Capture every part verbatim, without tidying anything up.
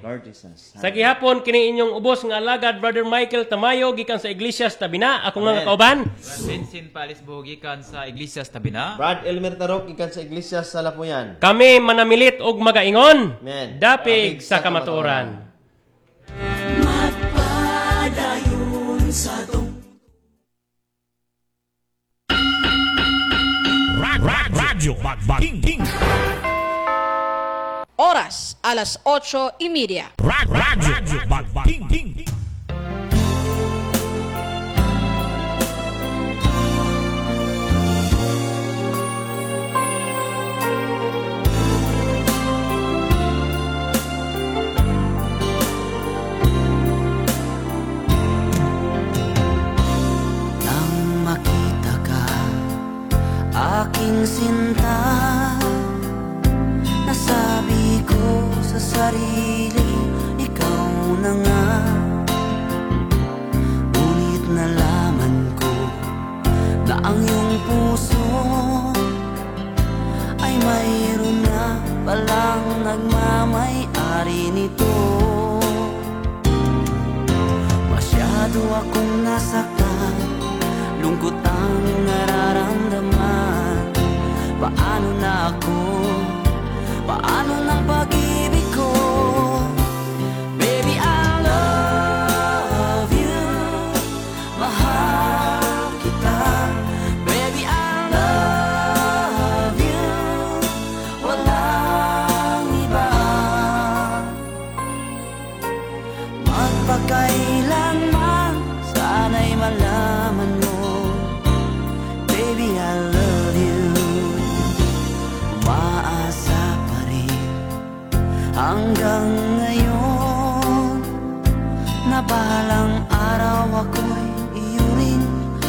Lord Jesus. Sa gihapon kini inyong ubos nga alagad Brother Michael Tamayo gikan sa Iglesias Tabina. Ako nga Amen. nga kauban. Brad Vincent Palis Buhugikan sa Iglesias Tabina. Brad Elmer Tarok ikan sa Iglesias sa Lapuyan. Kami manamilit og magaingon. Amen. Dapig Dapig sa sa kamatuoran. Magpadayon sa tong Radyo Bagbaking King. Oras, alas ocho y media. Radyo Bagbaking King. nang makita ka, aking sinta. Nasabi ko sa sarili, ikaw na nga. Ngunit nalaman ko na ang iyong puso ay mayroon na palang nagmamay-ari nito. Masyado akong nasaktan, lungkot ang nararamdaman. Paano na ako? Paano ng pag-ibig ko? Baby, I love you. Mahal kita. Baby, I love you. Walang iba. Magpakailanman, sana'y malaman mo. Baby, I love you. Maasa pa rin hanggang ngayon, na balang araw ako'y iyuring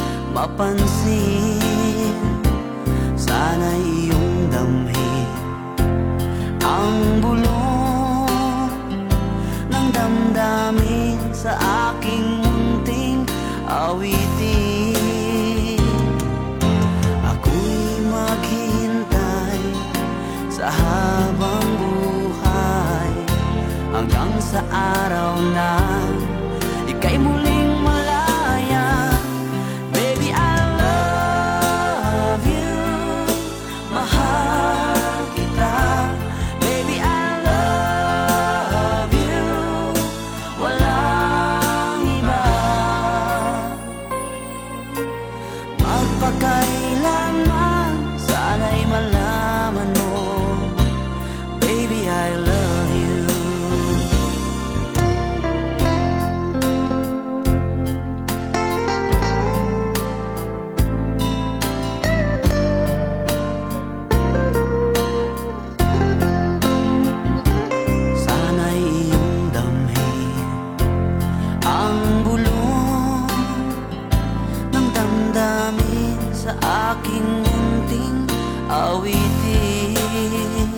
mapansin. Sana'y iyong damhin ang bulong ng damdamin sa aking munting awitin. Ako'y maghintay sa habang buhay, hanggang sa araw na ika'y muling malaya. Baby, I love you. Mahal kita. Baby, I love you. Walang iba. Magpakailanman, sana'y malaman mo. Baby, I love you. Sana'y iyong damhin ang bulong ng damdamin sa aking munting awitin.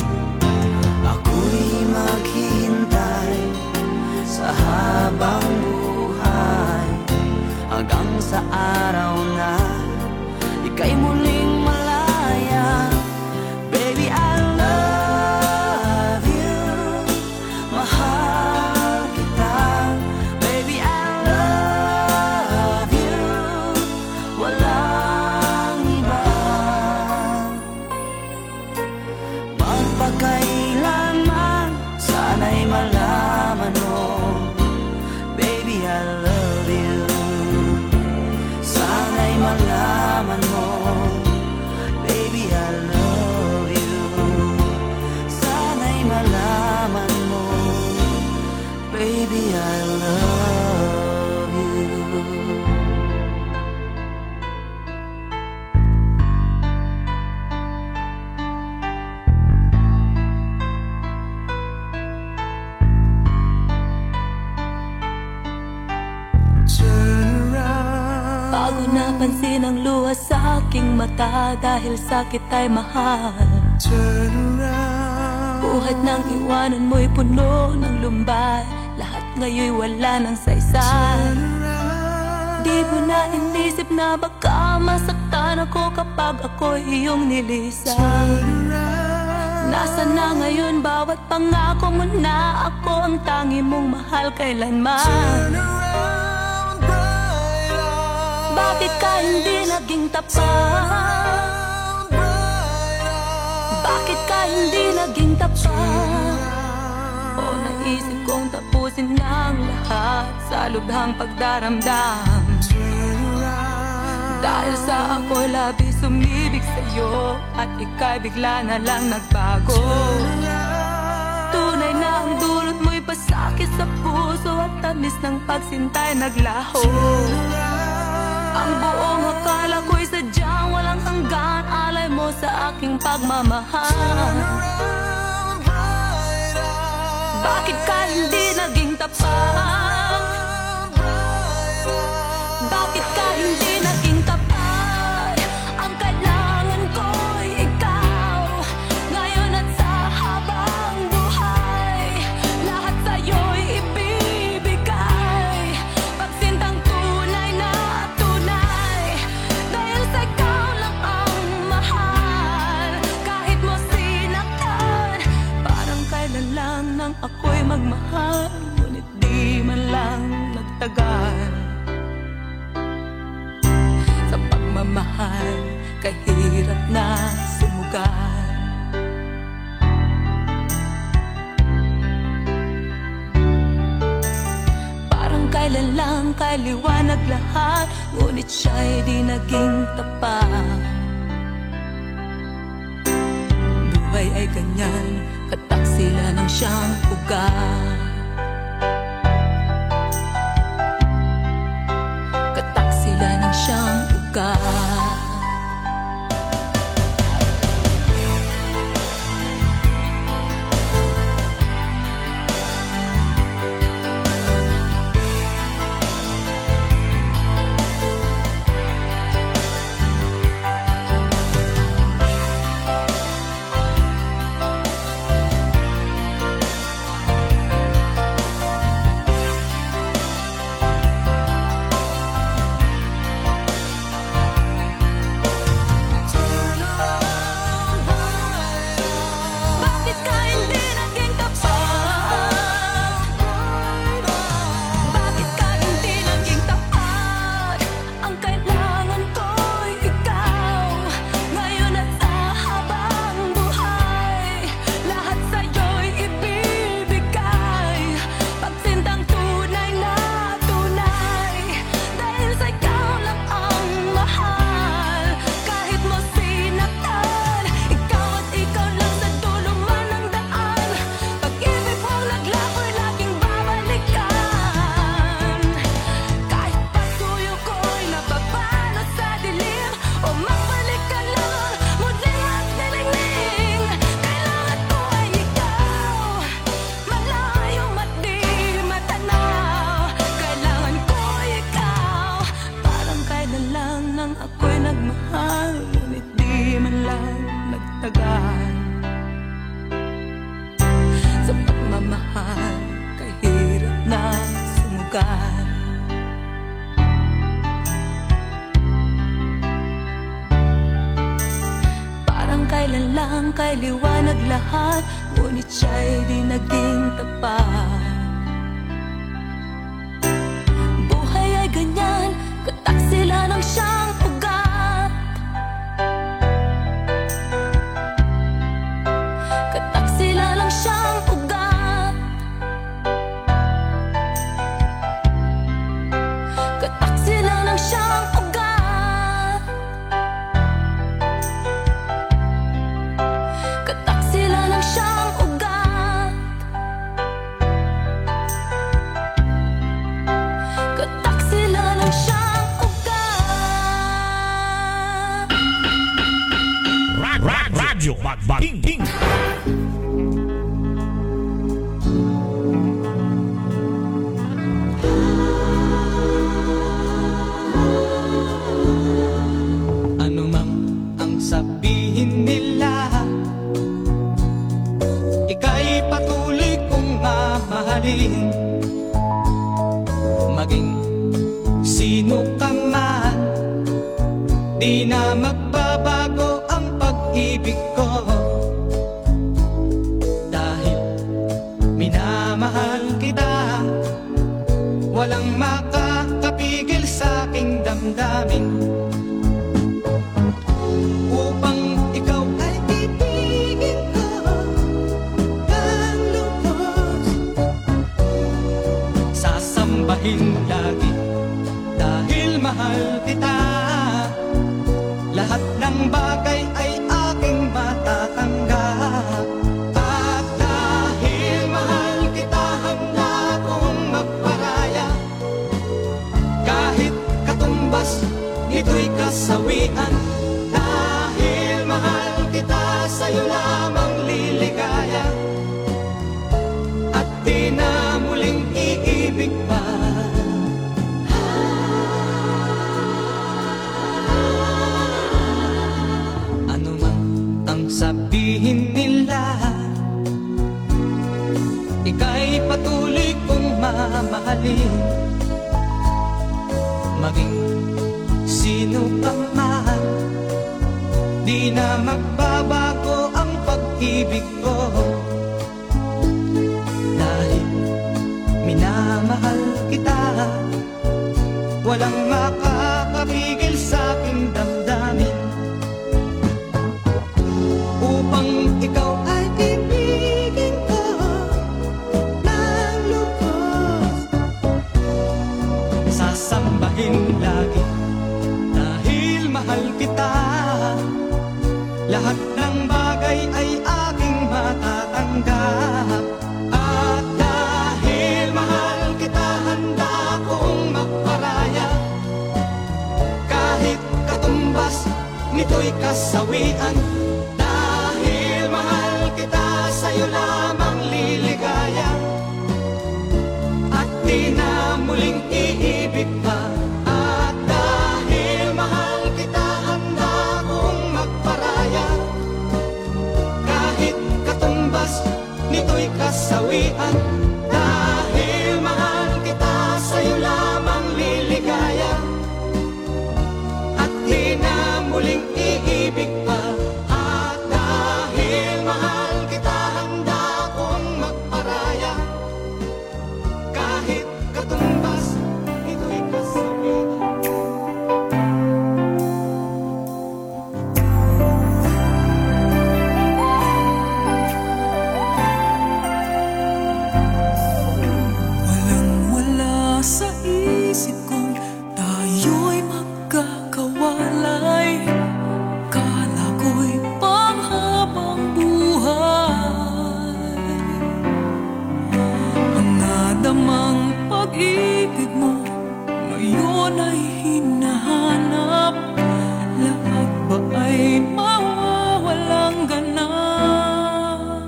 Ako'y maghihintay sa habang buhay, hanggang sa araw na ika'y muling malaya. Baby, I love you. Mahal kita. Baby, I love you. Walang iba. Magpakailanman, sana'y malaman mo. Baby, I love you. Sana'y malaman mo. Baby, I love you. Sana'y malaman mo. Baby, I love you. Bago napansin ang luha sa aking mata, dahil sakit ay mahal. Buhat ng iwanan mo'y puno ng lumbay, lahat ngayon'y wala ng saysay. Di mo na inisip na baka masaktan ako kapag ako'y iyong nilisan. Nasaan na ngayon bawat pangako mo na ako ang tangi mong mahal kailanman? Bakit ka hindi naging tapat? Bakit ka hindi naging tapat? O naisip kong tapusin ang lahat sa lubhang pagdaramdam, dahil sa ako'y labis umibig sa'yo at ika'y bigla na lang nagbago. Tunay na ang dulot mo'y pasakit sa puso at tamis ng pagsintay naglaho. Ang buong akala ko'y sadyang walang hanggan, alay mo sa aking pagmamahal. Bakit ka hindi naging tapat? Bakit ka hindi naging tapat? Ang kailangan ko'y ikaw, ngayon at sa habang buhay. Lahat sa'yo'y ibibigay, pagsintang tunay na tunay. Dahil sa ikaw lang ang mahal, kahit mo sinaktan. Parang kailan lang nang ako'y magmahal, ngunit di man lang nagtagal. Sa pagmamahal, kahirap na sumugal. Parang kailan lang kaliwanag lahat, ngunit siya'y di naging tapat. Buhay ay ganyan, kataksila ng siyang ugat. Kataksila ng siyang ugat. Bakit ka hindi naging tapat? Bakit ka hindi naging tapat? Ang kailangan ko'y ikaw, ngayon at sa habang buhay. Lahat sa'yo'y ibibigay, pagsintang tunay na tunay. Dahil sa ikaw lang ang mahal, kahit mo sinaktan. Ikaw at ikaw lang sa dulo man ang daan. Pag-ibig mong naglako'y laging babalikan. Kahit pasuyo ko'y nababalot sa dilim, o magbalik ka lang muli at nilingning. Kailangan ko ay ikaw, malayong at di matanaw. Kailangan ko ay ikaw, parang kailan lang nang ako'y nagmahal, ngunit di man lang nagtagal. Sa pagmamahal, kahirap na sumugal. Parang kailan lang kay liwanag lahat, ngunit siya'y di naging tapat. Buhay ay ganyan, kataksila ng siyang ugat. Kataksila ng siyang ugat. Kataksila ng siyang ugat. Kataksila ng siyang ugat. Kataksila ng siyang ugat. Rad, rad, radyo Bagbaking King. Ano mang ang sabihin nila, ika'y patuloy kong mamahalin. Maging sino ka man, di na magbabago ang pag-ibig ko. damdamin, upang ikaw ay ibigin ko ng lubos. Sasambahin lagi dahil mahal kita. Lahat ng bagay ay aking matatanggap. At dahil mahal kita, handa kong magparaya. Kahit katumbas, nito'y kasawian. Dahil mahal kita, sa'yo lamang liligaya. At di na muling iibig pa. Ano man ang sabihin nila, ika'y patuloy kong mamahalin. Maging sino pa man, di na magbabago ang pag-ibig ko. Dahil minamahal kita, walang makakapigil sa aking damdamin. Upang ikaw ay ibigin ko ng lubos. Sasambahin lagi dahil mahal kita. Lahat ng bagay ay aking matatanggap. At dahil mahal kita, handa kong magparaya. Kahit katumbas, nito'y kasawian. Dahil mahal kita, sa'yo lamang liligaya. At di na muling iibig pa. At dahil mahal kita, handa kong magparaya. Kahit katumbas, nito'y kasawian. Dahil mahal kita, sa'yo lamang liligaya. At di na muling iibig pa. At dahil mahal kita, handa kong magparaya. Kahit katumbas, nito'y kasawian. Walang-wala sa isip kong tayo'y magkakawalay. Kala ko'y panghabang buhay. Ang nadamang pag-ibig mo ngayon ay hinahanap. Lahat ba ay mawawalang ganap?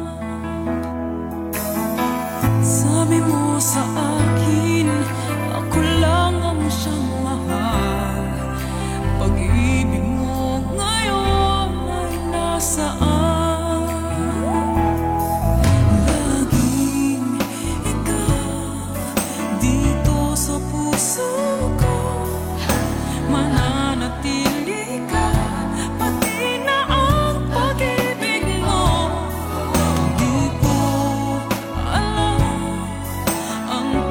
Sabi mo sa akin, ako lang ang siyang mahal. Pag-ibig mo ngayon ay nasaan? Laging ikaw dito sa puso ko. Mananatili ka, pati na ang pag-ibig mo. Di ko alam ang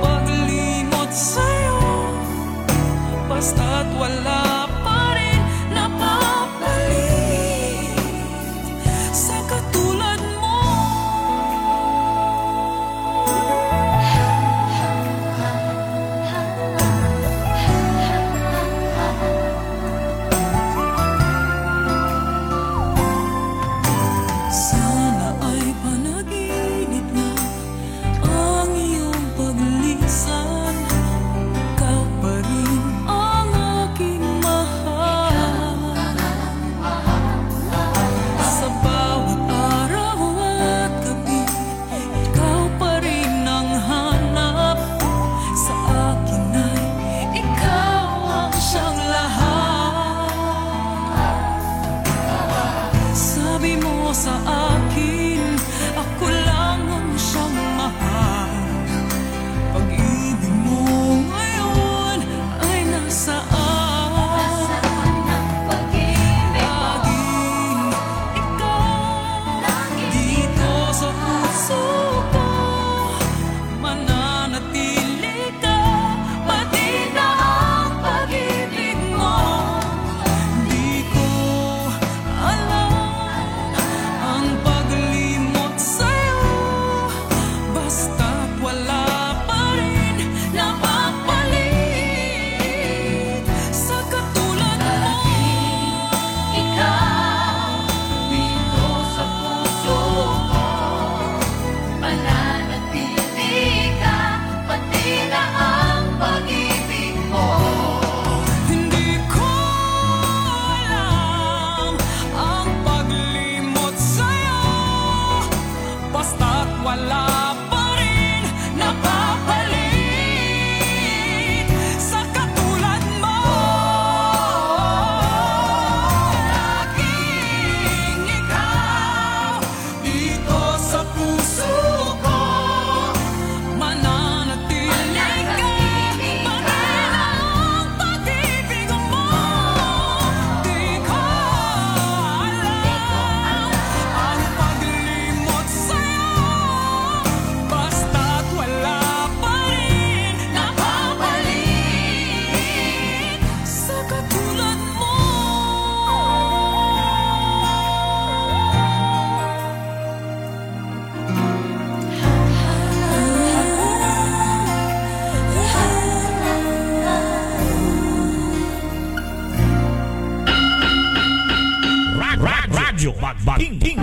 Ting ting.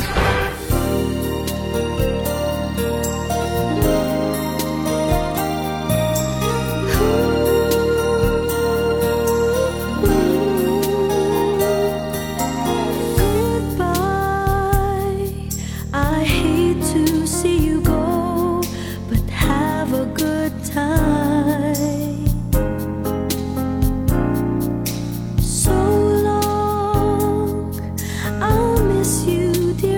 Goodbye. I hate to see you go, but have a good time. So long, I'll miss you, dear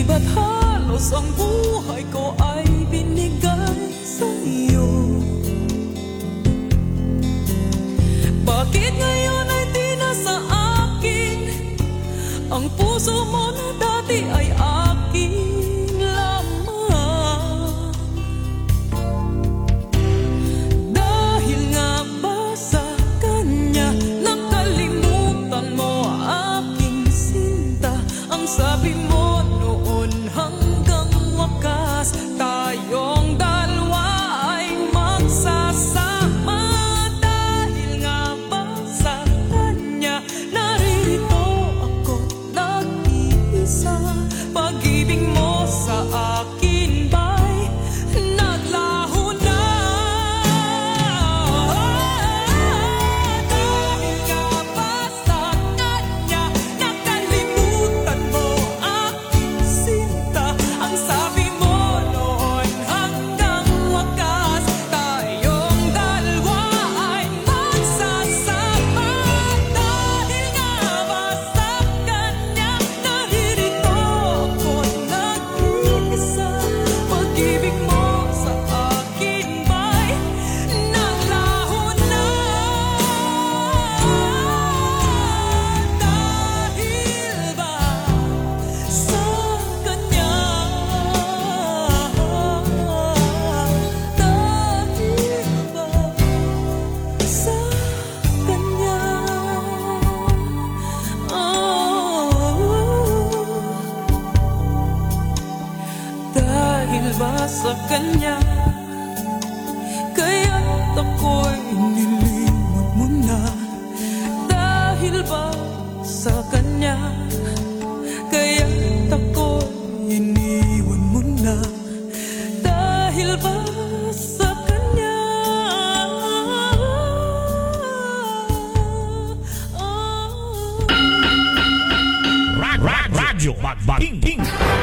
ba't halos ang buhay ko ay binigay sa iyo? Bakit ngayon ay di na sa akin ang puso mo na dati ay akin lamang? Dahil nga ba sa kanya nakalimutan mo aking sinta? Ang sabi mo noon hanggang wakas tayong dalawa ay magsasama. Dahil nga ba sa kanya naririto ako nag-iisa? Pag-ibig mo sa akin ba'y naglaho na? Dahil nga ba sa kanya nakalimutan mo aking sinta? Ang sabi mo noon hanggang wakas tayong dalawa ay magsasama. Dahil nga ba sa kanya naririto ako nag-iisa? Pag-ibig mo sa akin ba'y naglaho na? Dahil ba sa kanya? Dahil ba sa kanya? Dahil ba sa kanya kaya't ako'y nilimot mo na? Dahil ba sa kanya kaya't ako'y iniwan mo na? Dahil ba sa kanya? Ra- ra- Radyo Magbating Ting.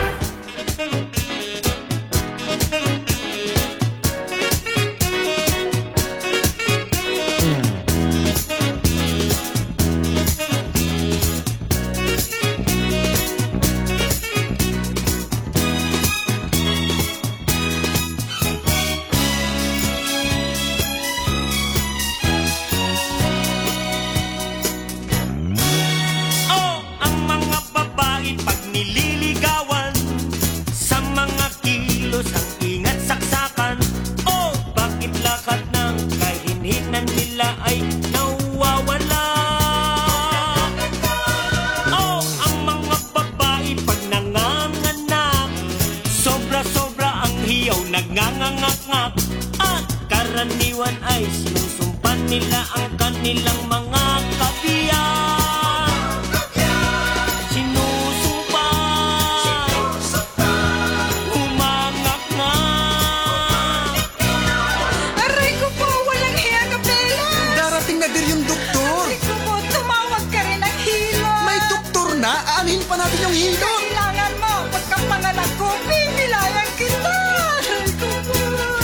Oh, ang mga babae pag nililigawan, sa mga kilos ang ingat saksakan. Oh, bakit lakat ng kahinhinan nila ay nawawala? Oh, ang mga babae pag nanganganak, sobra-sobra ang hiyaw nagngangangak-ngak. At karaniwan ay sinusumpan nila ang kanilang mga kabiyak. Sinusumpa, humangak na. Aray ko po, walang hiya ka, Bella. Darating na din yung doktor. Aray ko po, tumawag ka rin ng hilot. May doktor na, aanhin pa natin yung hilot. Kailangan mo, pagkapanganak ko, bibilayan kita. Aray ko po.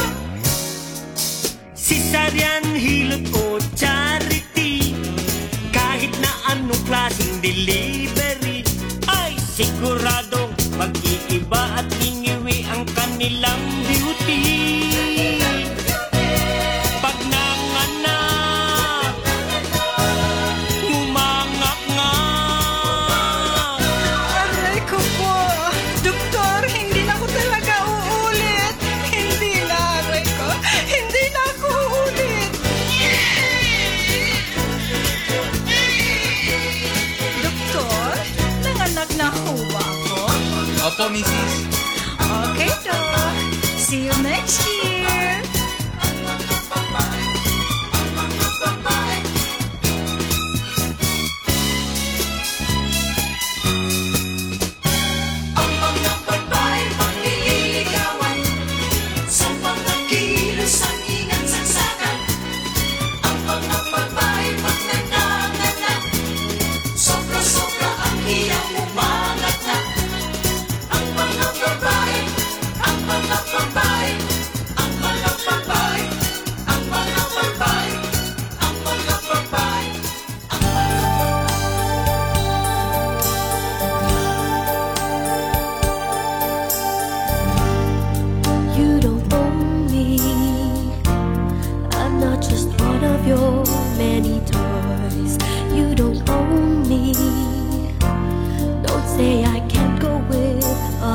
Cesarean hilot o charity, kahit na anong klaseng delivery, ay siguradong mag-iiba at ingiwi ang kanilang beauty. Pag nanganak, humangak nga. Aray ko po. Doktor, hindi na ako talaga uulit. Hindi na, aray ko. Hindi na ako uulit. Doktor, nanganak na ho ba ako? Opo, missus. Okay, Doc. See you next year. Ang mga babae pag nililigawan, sa mga kilos ang ingat saksakan. Ang mga babae pag nanganganak, sobra-sobra ang hiyaw umangat na. Ang mga babae, ang mga babae, ang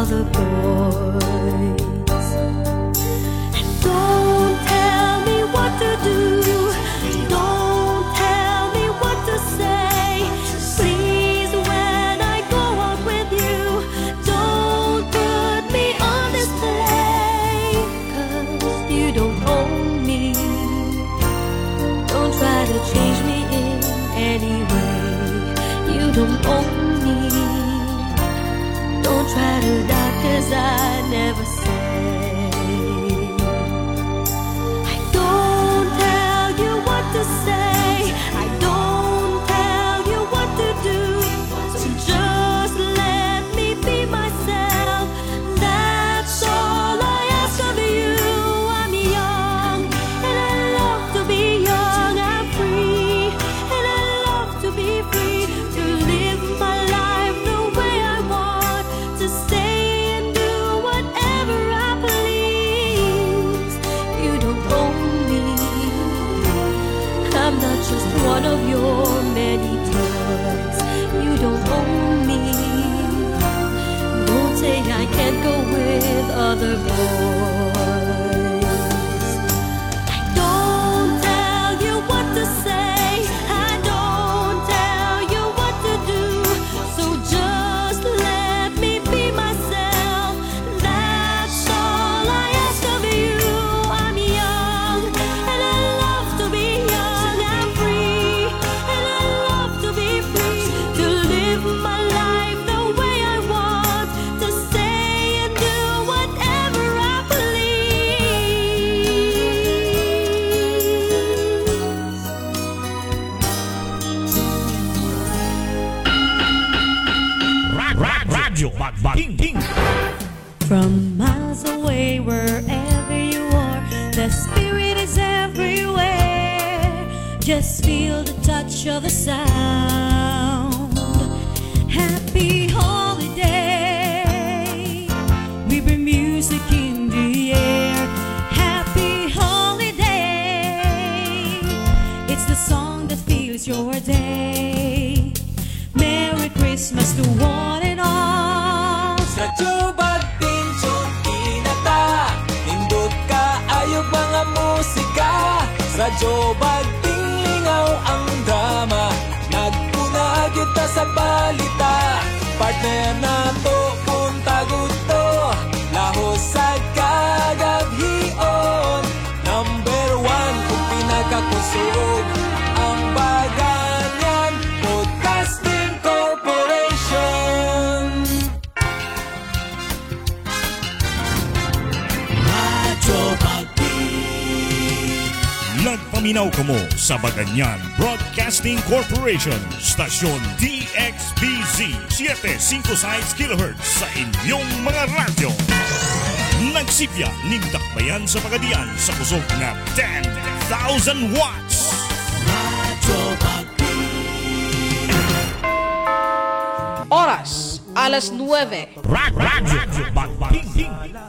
other boys. And don't tell me what to do. Don't tell me what to say. Please, when I go out with you, don't put me on display. 'Cause you don't own me. Don't try to change me in any way. You don't own me. Don't try to doubt, 'cause I never say. I don't tell you what to say. I don't tell you what to do. So just let me be myself. That's all I ask of you. I'm young and I love to be young. I'm free and I love to be free. To live my life the way I want. To stay and do whatever I please. You don't own me. I'm not just one of your many toys. You don't own me. Don't say I can't go with other boys. I don't tell you what to say. I don't tell you what to do. So just let me be myself. That's all I ask of you. I'm young and I love to be young. I'm free and I love to be free. To live my life the way I want. To say and do whatever I please. Rag, rag, radyo Magbating. From miles away, wherever you are, the spirit is everywhere. Just feel the touch of the sound. Happy holiday. We bring music in the air. Happy holiday. It's the song that fills your day. Merry Christmas to one and all. Sa tubag pinso inata, nindot ka ayog mga musika. Sa tubag lingaw ang drama, nagpunag yuta sa balita. Partner na to punta gusto, lahos sa kagabhion. Number one kung pinakakusog ang baganyan, Podcasting Corporation. Nagpaminaw ka mo sa Baganyan Broadcasting Corporation, Stasyon D X B Z seven fifty-six kilohertz sa inyong mga radyo. Nagsipya ning dakbayan sa Pagadian sa kusog na ten thousand watts. Oras, alas nueve. Rag, radyo Magbating.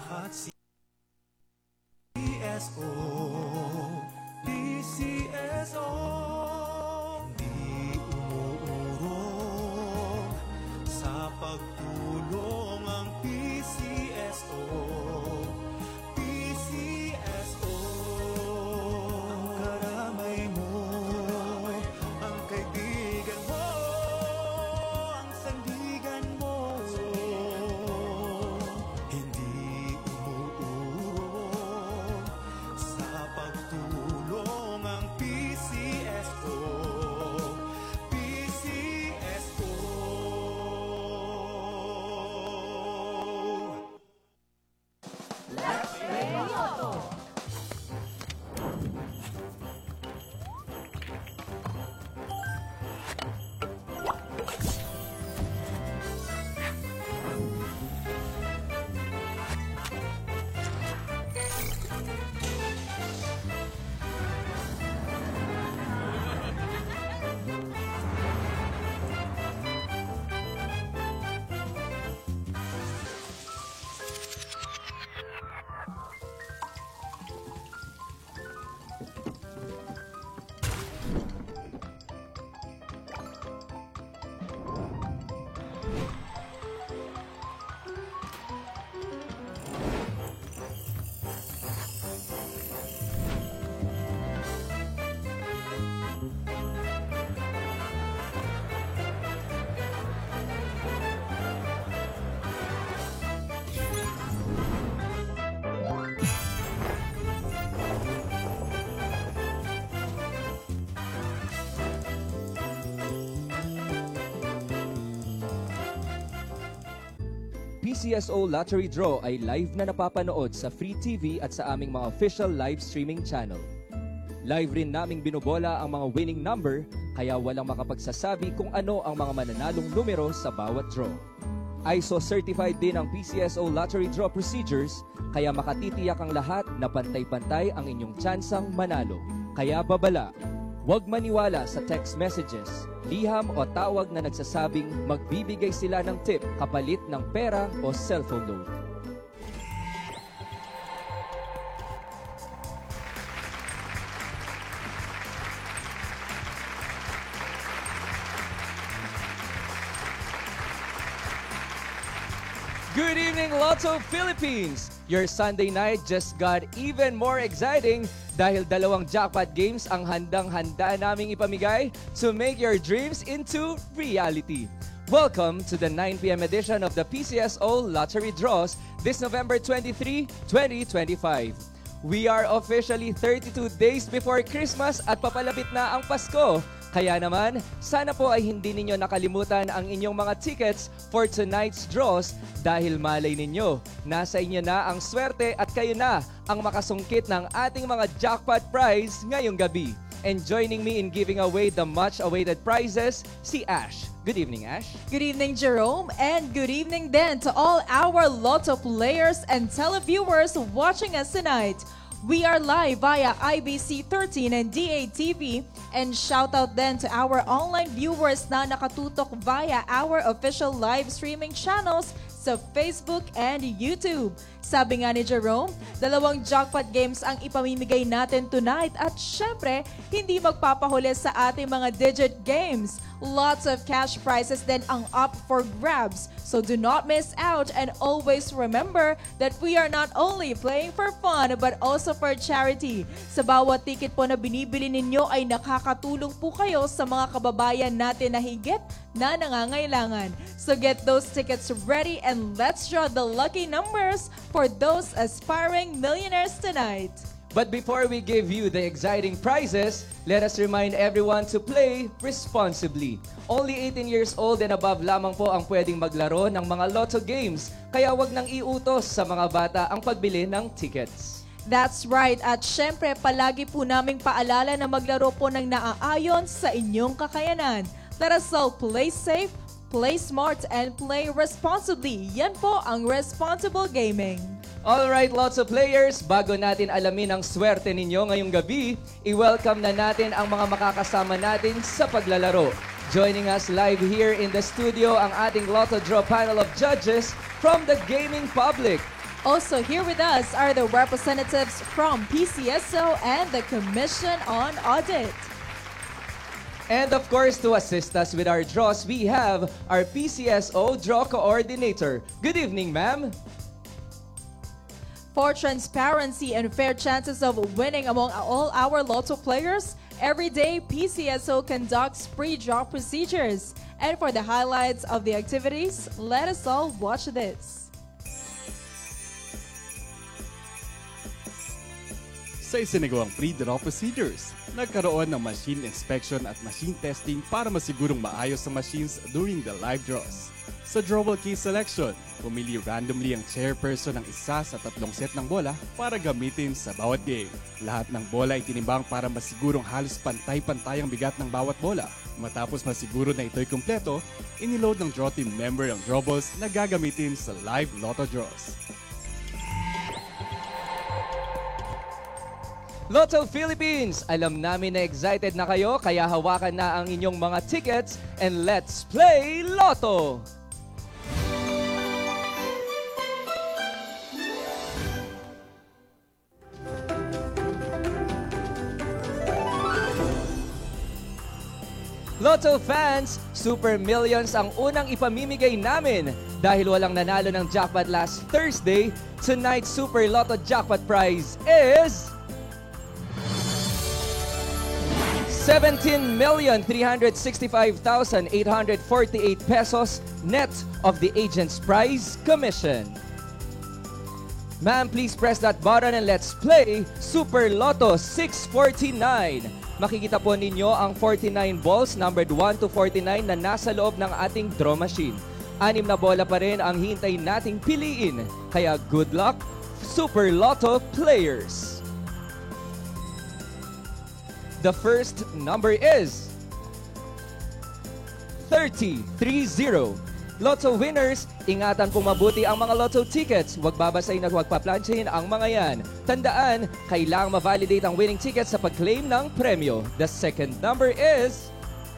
Sa pagtulong ang P C S O. P C S O. Ang karamay mo, ang kaibigan mo, ang sandigan mo. Hindi umuurong sa C S O Lottery Draw ay live na napapanood sa Free T V at sa aming mga official live streaming channel. Live rin naming binobola ang mga winning number, kaya walang makapagsasabi kung ano ang mga mananalong numero sa bawat draw. I S O certified din ang P C S O Lottery Draw procedures, kaya makatitiyak ang lahat na pantay-pantay ang inyong tsansang manalo. Kaya babala, huwag maniwala sa text messages, liham o tawag na nagsasabing magbibigay sila ng tip kapalit ng pera o cellphone load. Good evening, Lotto Philippines! Your Sunday night just got even more exciting dahil dalawang jackpot games ang handang-handa naming ipamigay to make your dreams into reality. Welcome to the nine p m edition of the P C S O Lottery Draws this November twenty-third, twenty twenty-five. We are officially thirty-two days before Christmas at papalapit na ang Pasko. Kaya naman, sana po ay hindi ninyo nakalimutan ang inyong mga tickets for tonight's draws dahil malay ninyo, nasa inyo na ang swerte at kayo na ang makasungkit ng ating mga jackpot prize ngayong gabi. And joining me in giving away the much-awaited prizes, si Ash. Good evening, Ash. Good evening, Jerome, and good evening then to all our Lotto players and televiewers watching us tonight. We are live via I B C thirteen and D A T V, and shout out then to our online viewers na nakatutok via our official live streaming channels sa Facebook and YouTube. Sabi nga ni Jerome, dalawang jackpot games ang ipamimigay natin tonight at syempre, hindi magpapahuli sa ating mga digit games. Lots of cash prizes then ang up for grabs. So do not miss out and always remember that we are not only playing for fun but also for charity. Sa bawat ticket po na binibili ninyo ay nakakatulong po kayo sa mga kababayan natin na higit na nangangailangan. So get those tickets ready and let's draw the lucky numbers for those aspiring millionaires tonight. But before we give you the exciting prizes, let us remind everyone to play responsibly. Only eighteen years old and above lamang po ang pwedeng maglaro ng mga Lotto games, kaya wag nang iutos sa mga bata ang pagbili ng tickets. That's right. At syempre, palagi po naming paalala na maglaro po ng naaayon sa inyong kakayanan. Let us all play safe, play smart, and play responsibly. Yan po ang responsible gaming. Alright, lots of players, bago natin alamin ang swerte ninyo ngayong gabi, i-welcome na natin ang mga makakasama natin sa paglalaro. Joining us live here in the studio ang ating Lotto Draw panel of judges from the gaming public. Also here with us are the representatives from P C S O and the Commission on Audit. And of course, to assist us with our draws, we have our P C S O Draw Coordinator. Good evening, ma'am. For transparency and fair chances of winning among all our Lotto players, every day P C S O conducts pre-draw procedures. And for the highlights of the activities, let us all watch this. Sa isinagawang pre-draw procedures, nagkaroon ng machine inspection at machine testing para masigurong maayos ang machines during the live draws. Sa drawable key selection, pumili randomly ang chairperson ng isa sa tatlong set ng bola para gamitin sa bawat game. Lahat ng bola ay tinimbang para masigurong halos pantay-pantay ang bigat ng bawat bola. Matapos masiguro na ito'y kumpleto, iniload ng draw team member ang drawables na gagamitin sa live Lotto draws. Lotto Philippines! Alam namin na excited na kayo, kaya hawakan na ang inyong mga tickets and let's play Lotto! Lotto fans, Super Millions ang unang ipamimigay namin. Dahil walang nanalo ng jackpot last Thursday, tonight's Super Lotto jackpot prize is seventeen million three hundred sixty-five thousand eight hundred forty-eight pesos net of the agent's prize commission. Ma'am, please press that button and let's play Super Lotto six forty-nine. Makikita po ninyo ang forty-nine balls numbered one to forty-nine na nasa loob ng ating draw machine. Anim na bola pa rin ang hintay nating piliin. Kaya good luck, Super Lotto players! The first number is thirty, three zero. Lotto winners, ingatan pong mabuti ang mga Lotto tickets. Huwag babasahin at huwag paplansyahin ang mga yan. Tandaan, kailangang ma-validate ang winning tickets sa pag-claim ng premyo. The second number is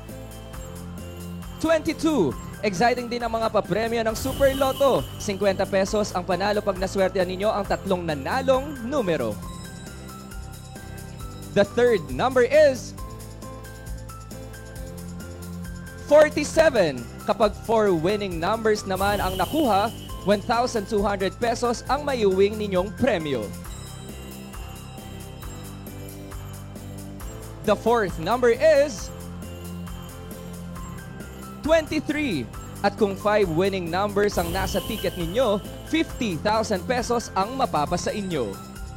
twenty-two. Exciting din ang mga papremyo ng Super Lotto. fifty pesos ang panalo pag naswertean ninyo ang tatlong nanalong numero. The third number is forty-seven. Kapag four winning numbers naman ang nakuha, one thousand two hundred pesos ang maiuwing ninyong premyo. The fourth number is twenty-three. At kung five winning numbers ang nasa ticket ninyo, fifty thousand pesos ang mapapasa inyo.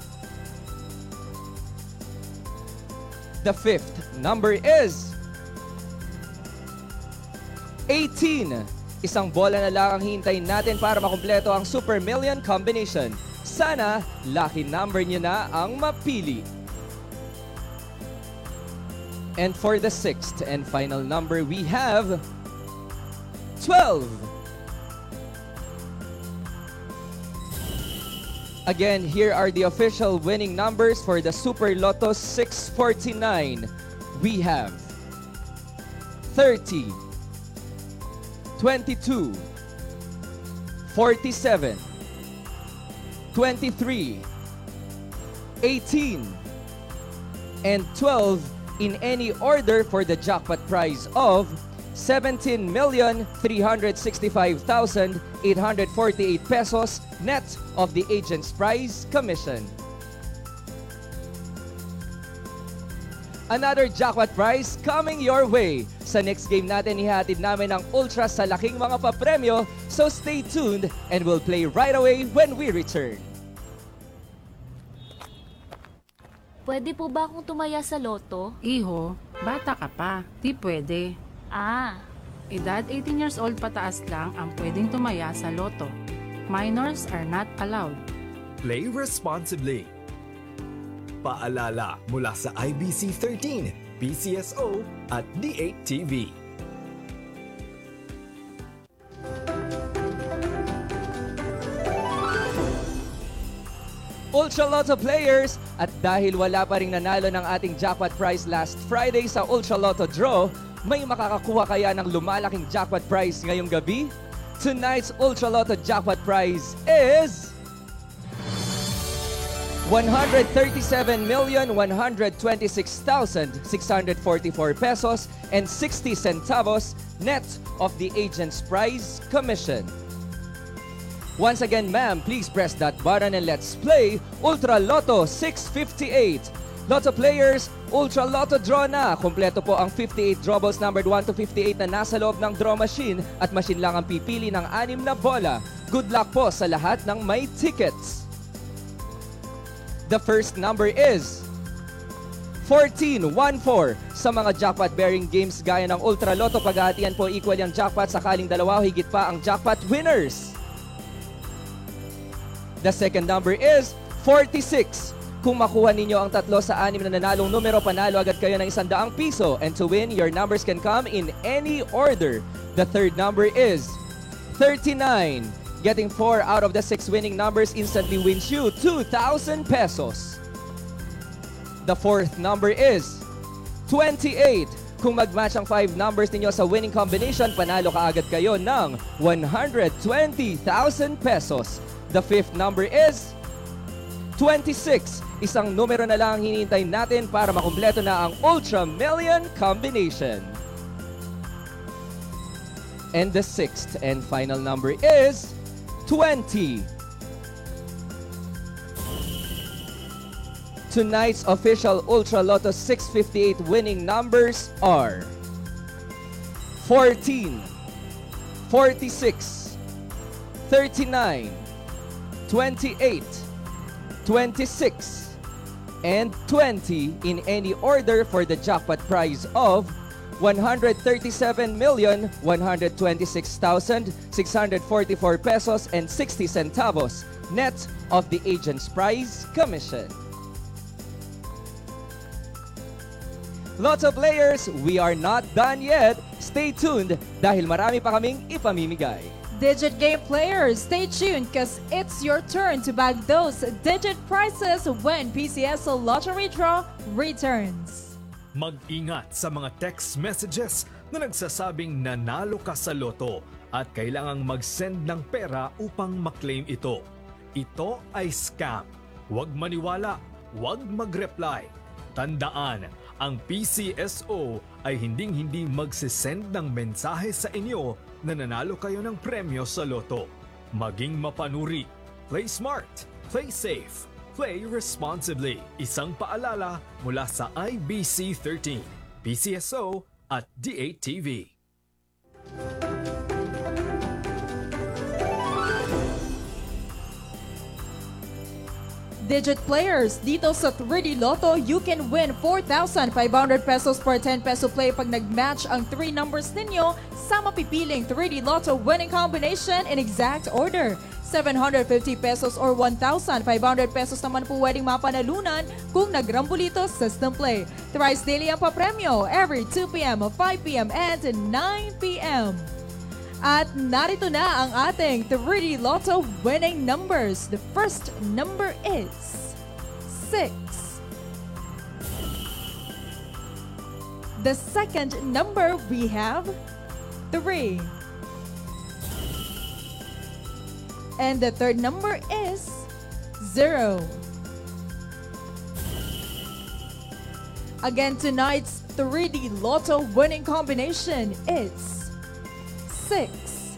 The fifth number is eighteen. Isang bola na lang ang hintayin natin para makumpleto ang Super Million combination. Sana, lucky number niyo na ang mapili. And for the sixth and final number, we have twelve. Again, here are the official winning numbers for the Super Lotto six forty-nine. We have thirty, twenty-two, forty-seven, twenty-three, eighteen, and twelve in any order for the jackpot prize of seventeen million three hundred sixty-five thousand eight hundred forty-eight pesos net of the agent's prize commission. Another jackpot prize coming your way. Sa next game natin, ihatid namin ang ultra sa laking mga papremyo, so stay tuned and we'll play right away when we return. Pwede po ba akong tumaya sa loto? Iho, bata ka pa. Di pwede. Ah. Edad eighteen years old pataas lang ang pwedeng tumaya sa loto. Minors are not allowed. Play responsibly. Paalala mula sa I B C thirteen, P C S O at D eight T V. Ultra Lotto players, at dahil wala pa ring nanalo ng ating jackpot prize last Friday sa Ultra Lotto draw, may makakakuha kaya ng lumalaking jackpot prize ngayong gabi? Tonight's Ultra Lotto jackpot prize is one hundred thirty-seven million one hundred twenty-six thousand six hundred forty-four pesos and sixty centavos net of the agent's prize commission. Once again, ma'am, please press that button and let's play Ultra Lotto six fifty-eight. Lotto players, Ultra Lotto draw na. Kompleto po ang fifty-eight drawballs numbered one to fifty-eight na nasa loob ng draw machine at machine lang ang pipili ng anim na bola. Good luck po sa lahat ng may tickets. The first number is fourteen fourteen. Sa mga jackpot-bearing games gaya ng Ultra Lotto, paghahatian po equal ang jackpot, sakaling dalawa o higit pa ang jackpot winners. The second number is forty-six. Kung makuha ninyo ang tatlo sa anim na nanalong numero, panalo agad kayo ng isandaang piso. And to win, your numbers can come in any order. The third number is thirty-nine. Getting four out of the six winning numbers instantly wins you two thousand pesos. The fourth number is twenty-eight. Kung mag-match ang five numbers ninyo sa winning combination, panalo kaagad kayo ng one hundred twenty thousand pesos. The fifth number is twenty-six. Isang numero na lang hinihintay natin para makumpleto na ang Ultra Million combination. And the sixth and final number is twenty. Tonight's official Ultra Lotto six fifty-eight winning numbers are fourteen, forty-six, thirty-nine, twenty-eight, twenty-six, and twenty in any order for the jackpot prize of one hundred thirty-seven million, one hundred twenty-six thousand, six hundred forty-four pesos and sixty centavos, net of the agent's prize commission. Lotto players, we are not done yet. Stay tuned dahil marami pa kaming ipamimigay. Digit game players, stay tuned because it's your turn to bag those digit prizes when P C S O Lottery Draw returns. Mag-ingat sa mga text messages na nagsasabing nanalo ka sa loto at kailangang mag-send ng pera upang maklaim ito. Ito ay scam. Huwag maniwala, huwag mag-reply. Tandaan, ang P C S O ay hinding-hindi magsisend ng mensahe sa inyo na nanalo kayo ng premyo sa loto. Maging mapanuri. Play smart. Play safe. Play responsibly. Isang paalala mula sa I B C thirteen, P C S O at D eight T V. Digit players, dito sa three D Lotto, you can win four thousand five hundred pesos per ten peso play pag nag-match ang three numbers ninyo sa mapipiling three D Lotto winning combination in exact order. seven hundred fifty pesos or one thousand five hundred pesos naman po pwedeng mapanalunan kung nagrambolito system play. Thrice daily ang papremyo every two p m, five p m and nine p m At narito na ang ating three D Lotto winning numbers. The first number is six. The second number we have three. And the third number is zero. Again, tonight's three D Lotto winning combination is six,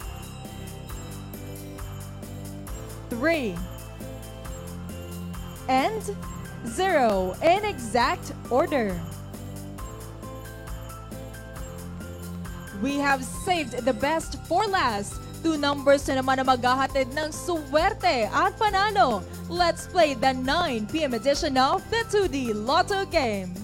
three, and zero in exact order. We have saved the best for last. Two numbers na naman na maghahatid ng suwerte at panalo. Let's play the nine p m edition of the two D Lotto game.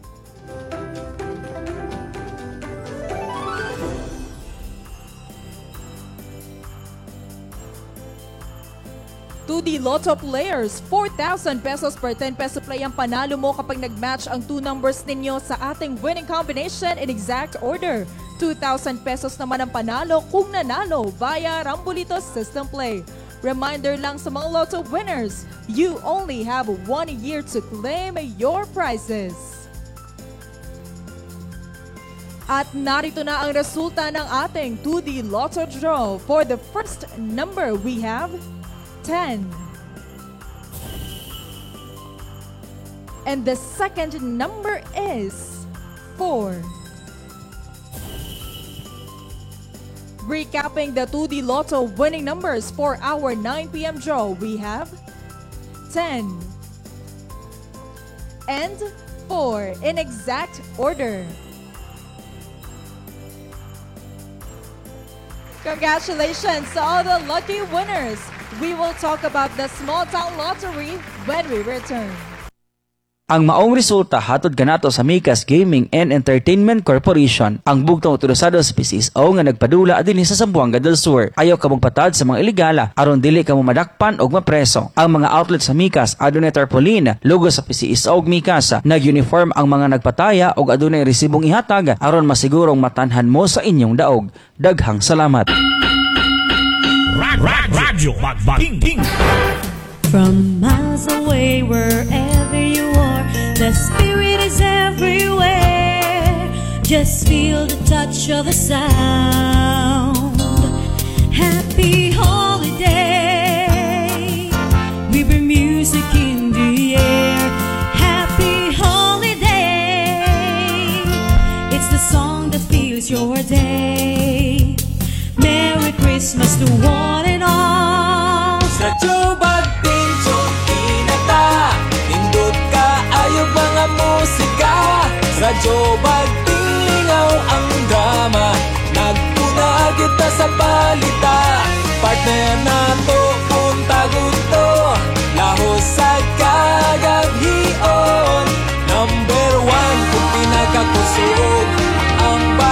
two D Lotto players, four thousand pesos per ten peso play ang panalo mo kapag nag-match ang two numbers ninyo sa ating winning combination in exact order. two thousand pesos naman ang panalo kung nanalo via Rambolito system play. Reminder lang sa mga Lotto winners, you only have one year to claim your prizes. At narito na ang resulta ng ating two D Lotto draw. For the first number, we have ten. And the second number is four. Recapping the two D Lotto winning numbers for our nine p m draw, we have ten and four in exact order. Congratulations to all the lucky winners. We will talk about the Small Town Lottery when we return. Ang maong resulta hatod kanato sa Micas Gaming and Entertainment Corporation. Ang bugtong utilosado sa P C S O nga nagpadula dinhi sa Zamboanga del Sur. Ayaw ka magpatad sa mga iligala aron dili ka mo madakpan og mapreso. Ang mga outlet sa Micas adunay tarpaulin, logo sa P C S O ug Micas. Nag-uniform ang mga nagpataya ug adunay resibong ihatag aron masigurong matanhan mo sa inyong daog. Daghang salamat. Radyo Magbating. From miles away, wherever you are, the spirit is everywhere. Just feel the touch of the sound. Happy holiday. We bring music in the air. Happy holiday. It's the song that fills your day. Merry Christmas to one and all. Sa Jubag Pinchong Pinata, nindot ka ayog mga musika. Sa Jubag Pinlingaw ang drama, nagpuna kita sa balita. Partner na to kung taguto, lahos sa kagaghion. Number one kung pinakakusog ang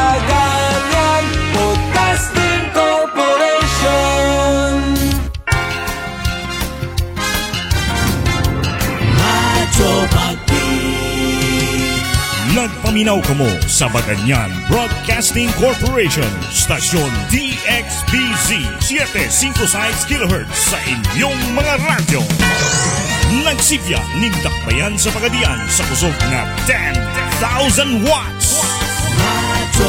Maminaw kamo sa Baganyan Broadcasting Corporation, Stasyon D X B Z seventy-five kilohertz sa inyong mga radyo. Nagsipya ning dakbayan sa pagadian sa kusog na ten thousand watts. Radyo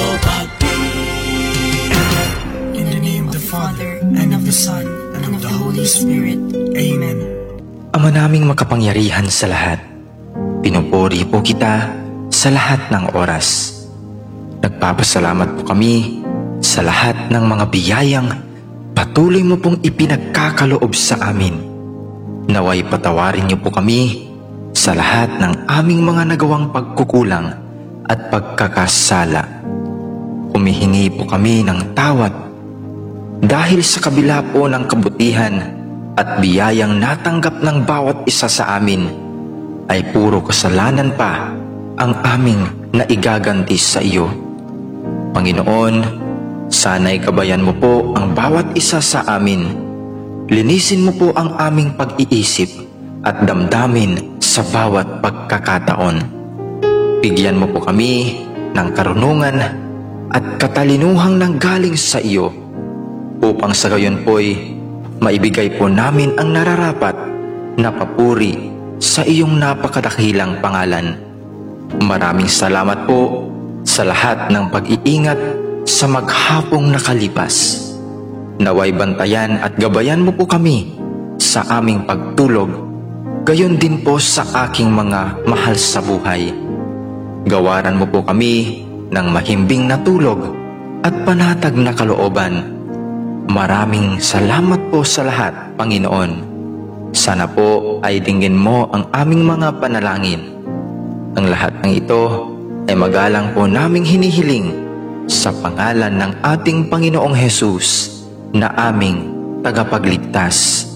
Pagpili. In the name of the Father, and of the Son, and of the Holy Spirit. Amen. Ama naming makapangyarihan sa lahat, pinupuri po kita sa lahat ng oras. Nagpapasalamat po kami sa lahat ng mga biyayang patuloy mo pong ipinagkakaloob sa amin. Naway patawarin niyo po kami sa lahat ng aming mga nagawang pagkukulang at pagkakasala. Humihingi po kami ng tawad dahil sa kabila po ng kabutihan at biyayang natanggap ng bawat isa sa amin ay puro kasalanan pa ang aming naigaganti sa iyo. Panginoon, sana'y gabayan mo po ang bawat isa sa amin. Linisin mo po ang aming pag-iisip at damdamin sa bawat pagkakataon. Bigyan mo po kami ng karunungan at katalinuhang nanggaling sa iyo upang sa gayon po'y maibigay po namin ang nararapat na papuri sa iyong napakadakilang pangalan. Maraming salamat po sa lahat ng pag-iingat sa maghapong nakalipas. Naway bantayan at gabayan mo po kami sa aming pagtulog, gayon din po sa aking mga mahal sa buhay. Gawaran mo po kami ng mahimbing na tulog at panatag na kalooban. Maraming salamat po sa lahat, Panginoon. Sana po ay dinggin mo ang aming mga panalangin. Ang lahat ng ito ay magalang po naming hinihiling sa pangalan ng ating Panginoong Hesus na aming tagapagligtas.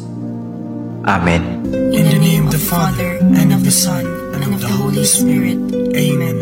Amen. In the name of the Father, and of the Son, and of the Holy Spirit. Amen.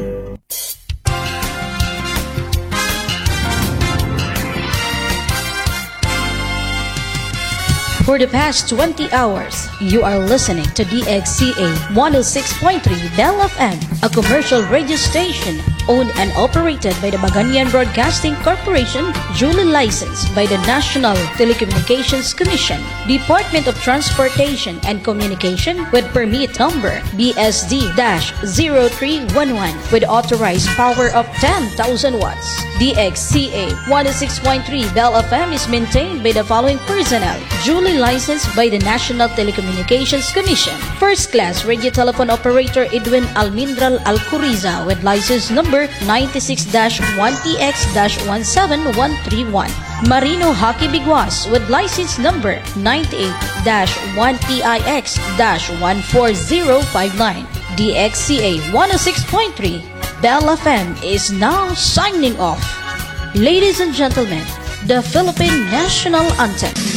For the past twenty hours, you are listening to D X C A one oh six point three Bell F M, a commercial radio station owned and operated by the Baganyan Broadcasting Corporation, duly licensed by the National Telecommunications Commission, Department of Transportation and Communication with permit number B S D zero three one one with authorized power of ten thousand watts. D X C A one oh six point three Bell F M is maintained by the following personnel, duly licensed by the National Telecommunications Commission. First Class Radio Telephone Operator Edwin Almindral Alcuriza with license number ninety-six dash one T X dash one seven one three one. Marino Hockey Bigwas with license number ninety-eight dash one T I X dash one four zero five nine. D X C A one oh six point three Bell F M is now signing off. Ladies and gentlemen, the Philippine National Anthem.